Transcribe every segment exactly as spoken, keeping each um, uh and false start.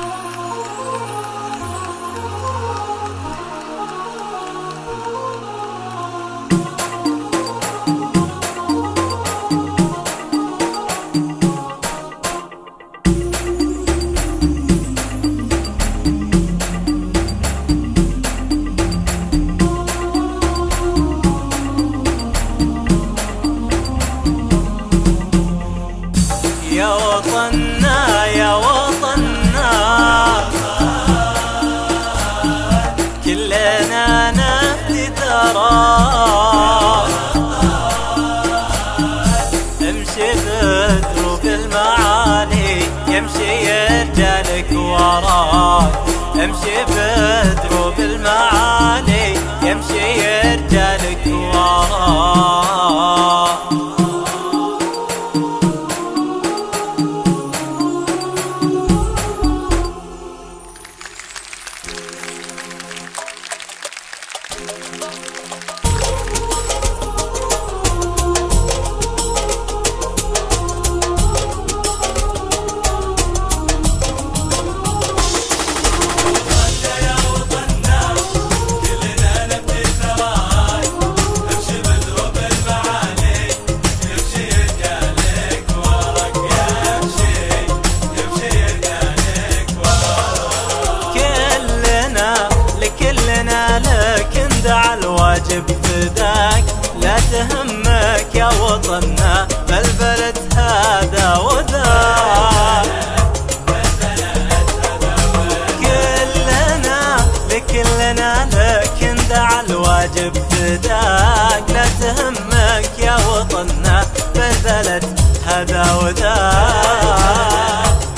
يا وطننا يا وطننا كلنا نفدي ثراك، امشي بدروب المعالي يمشي رجالك وراك، امشي بدروب المعالي يمشي رجالك وراك. الواجب فداك لا تهمك يا وطننا، فالبلد هذا وذاك. كلنا لكلنا لكن دع الواجب فداك، لا تهمك يا وطننا، فالبلد هذا وذاك.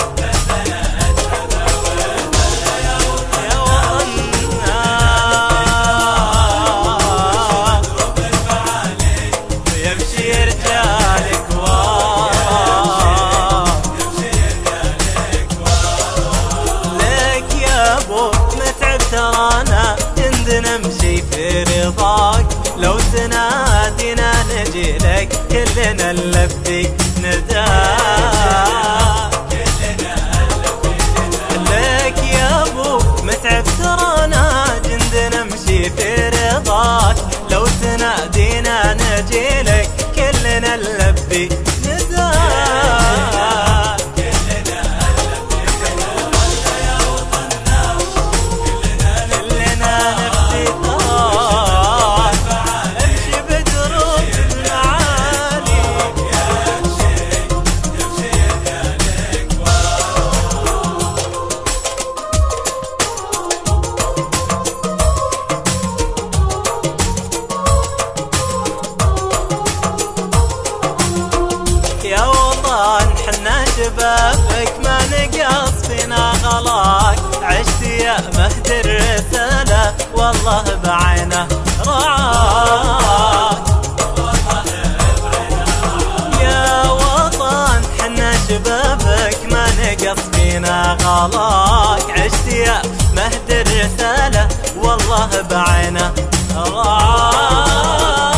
ترانا عندنا نمشي في رضاك، لو تنادينا نجي لك كلنا نلبي نداك. لك يا ابو متعب ترانا عندنا نمشي في رضاك، لو تنادينا نجي لك كلنا نلبي نداك. يا وطن حنا شبابك ما نقص فينا غلاك، عشت يا مهد الرسالة والله بعينه رعاك. يا وطن حنا شبابك ما نقص فينا غلاك، عشت يا مهد الرسالة والله بعينه رعاك.